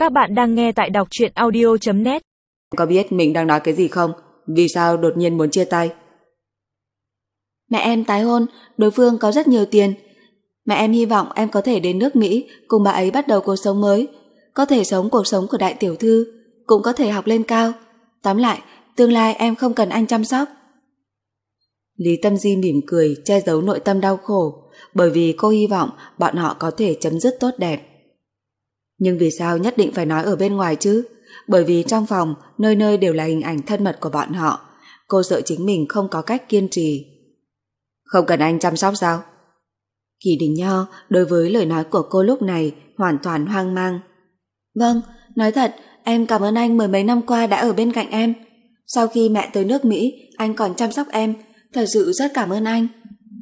Các bạn đang nghe tại đọc truyện audio.net. Có biết mình đang nói cái gì không? Vì sao đột nhiên muốn chia tay? Mẹ em tái hôn, đối phương có rất nhiều tiền. Mẹ em hy vọng em có thể đến nước Mỹ cùng bà ấy bắt đầu cuộc sống mới, có thể sống cuộc sống của đại tiểu thư, cũng có thể học lên cao. Tóm lại, tương lai em không cần anh chăm sóc. Lý Tâm Di mỉm cười che giấu nội tâm đau khổ, bởi vì cô hy vọng bọn họ có thể chấm dứt tốt đẹp. Nhưng vì sao nhất định phải nói ở bên ngoài chứ? Bởi vì trong phòng nơi nơi đều là hình ảnh thân mật của bọn họ. Cô sợ chính mình không có cách kiên trì. Không cần anh chăm sóc sao? Kỳ Đình Nho đối với lời nói của cô lúc này hoàn toàn hoang mang. Vâng, nói thật, em cảm ơn anh mười mấy năm qua đã ở bên cạnh em. Sau khi mẹ tới nước Mỹ, anh còn chăm sóc em. Thật sự rất cảm ơn anh.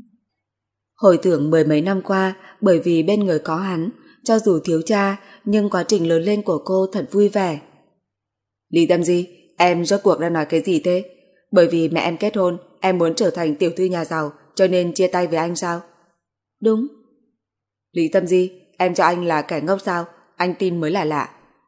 Hồi tưởng mười mấy năm qua, bởi vì bên người có hắn, cho dù thiếu cha, nhưng quá trình lớn lên của cô thật vui vẻ. Lý Tâm Di, em rốt cuộc đang nói cái gì thế? Bởi vì mẹ em kết hôn, em muốn trở thành tiểu thư nhà giàu, cho nên chia tay với anh sao? Đúng. Lý Tâm Di, em cho anh là kẻ ngốc sao? Anh tin mới là lạ.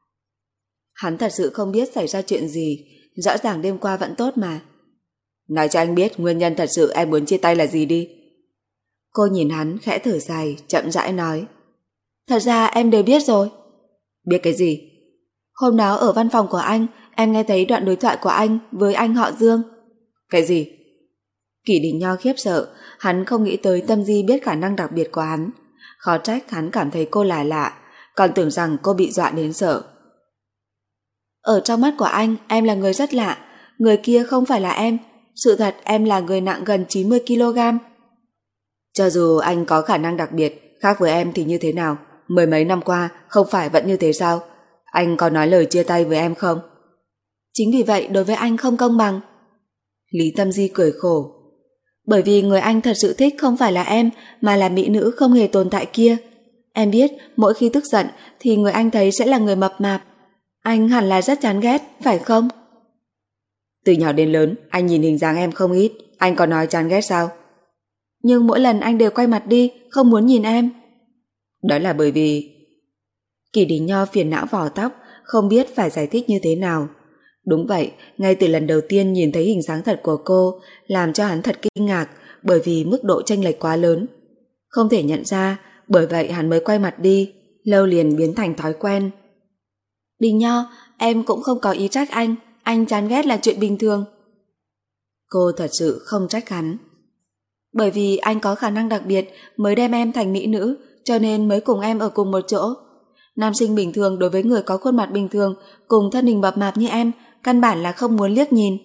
Hắn thật sự không biết xảy ra chuyện gì, rõ ràng đêm qua vẫn tốt mà. Nói cho anh biết nguyên nhân thật sự em muốn chia tay là gì đi. Cô nhìn hắn khẽ thở dài, chậm rãi nói. Thật ra em đều biết rồi. Biết cái gì? Hôm đó ở văn phòng của anh, em nghe thấy đoạn đối thoại của anh với anh họ Dương. Cái gì? Kỷ Đình Nho khiếp sợ, hắn không nghĩ tới Tâm Di biết khả năng đặc biệt của hắn. Khó trách hắn cảm thấy cô là lạ, còn tưởng rằng cô bị dọa đến sợ. Ở trong mắt của anh, em là người rất lạ, người kia không phải là em. Sự thật em là người nặng gần 90 kg. Cho dù anh có khả năng đặc biệt, khác với em thì như thế nào? Mười mấy năm qua không phải vẫn như thế sao? Anh có nói lời chia tay với em không? Chính vì vậy đối với anh không công bằng. Lý Tâm Di cười khổ. Bởi vì người anh thật sự thích không phải là em, mà là mỹ nữ không hề tồn tại kia. Em biết mỗi khi tức giận thì người anh thấy sẽ là người mập mạp. Anh hẳn là rất chán ghét, phải không? Từ nhỏ đến lớn, anh nhìn hình dáng em không ít, anh có nói chán ghét sao? Nhưng mỗi lần anh đều quay mặt đi, không muốn nhìn em. Đó là bởi vì... Kỳ Đình Nho phiền não vò tóc, không biết phải giải thích như thế nào. Đúng vậy, ngay từ lần đầu tiên nhìn thấy hình dáng thật của cô, làm cho hắn thật kinh ngạc, bởi vì mức độ chênh lệch quá lớn. Không thể nhận ra, bởi vậy hắn mới quay mặt đi, lâu liền biến thành thói quen. Đình Nho, em cũng không có ý trách anh chán ghét là chuyện bình thường. Cô thật sự không trách hắn. Bởi vì anh có khả năng đặc biệt mới đem em thành mỹ nữ, cho nên mới cùng em ở cùng một chỗ. Nam sinh bình thường đối với người có khuôn mặt bình thường cùng thân hình mập mạp như em, căn bản là không muốn liếc nhìn.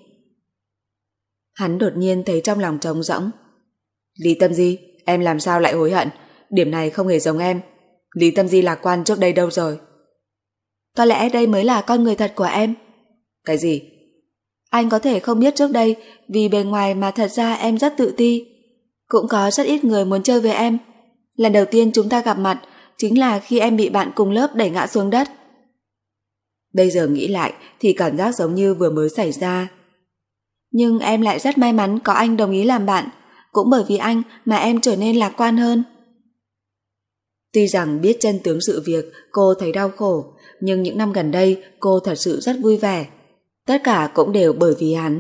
Hắn đột nhiên thấy trong lòng trống rỗng. Lý Tâm Di, em làm sao lại hối hận? Điểm này không hề giống em. Lý Tâm Di lạc quan trước đây đâu rồi? Có lẽ đây mới là con người thật của em. Cái gì? Anh có thể không biết trước đây, vì bề ngoài mà thật ra em rất tự ti. Cũng có rất ít người muốn chơi với em. Lần đầu tiên chúng ta gặp mặt chính là khi em bị bạn cùng lớp đẩy ngã xuống đất. Bây giờ nghĩ lại thì cảm giác giống như vừa mới xảy ra. Nhưng em lại rất may mắn có anh đồng ý làm bạn. Cũng bởi vì anh mà em trở nên lạc quan hơn. Tuy rằng biết chân tướng sự việc cô thấy đau khổ, nhưng những năm gần đây cô thật sự rất vui vẻ. Tất cả cũng đều bởi vì hắn.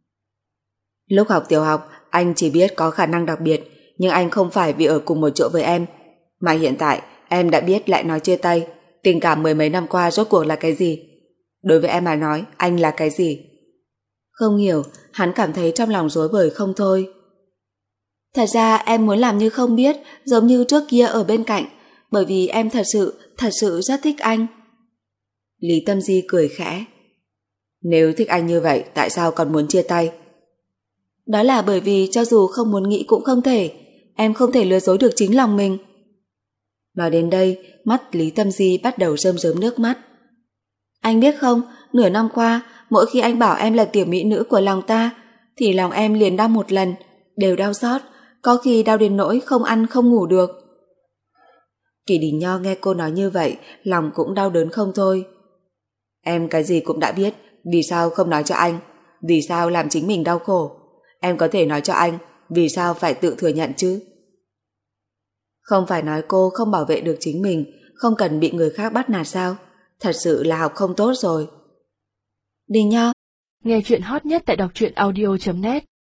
Lúc học tiểu học, anh chỉ biết có khả năng đặc biệt, nhưng anh không phải vì ở cùng một chỗ với em. Mà hiện tại, em đã biết lại nói chia tay. Tình cảm mười mấy năm qua rốt cuộc là cái gì? Đối với em mà nói, anh là cái gì? Không hiểu, hắn cảm thấy trong lòng rối bời không thôi. Thật ra em muốn làm như không biết, giống như trước kia ở bên cạnh, bởi vì em thật sự rất thích anh. Lý Tâm Di cười khẽ. Nếu thích anh như vậy, tại sao còn muốn chia tay? Đó là bởi vì cho dù không muốn nghĩ cũng không thể, em không thể lừa dối được chính lòng mình. Nói đến đây, mắt Lý Tâm Di bắt đầu rơm rớm nước mắt. Anh biết không, nửa năm qua, mỗi khi anh bảo em là tiểu mỹ nữ của lòng ta, thì lòng em liền đau một lần, đều đau xót, có khi đau đến nỗi không ăn không ngủ được. Kỳ Đình Nho nghe cô nói như vậy, lòng cũng đau đớn không thôi. Em cái gì cũng đã biết, vì sao không nói cho anh? Vì sao làm chính mình đau khổ? Em có thể nói cho anh, vì sao phải tự thừa nhận chứ? Không phải nói cô không bảo vệ được chính mình, không cần bị người khác bắt nạt sao? thật sự là học không tốt rồi. Đình Nho. Nghe chuyện hot nhất tại đọc truyện audio.net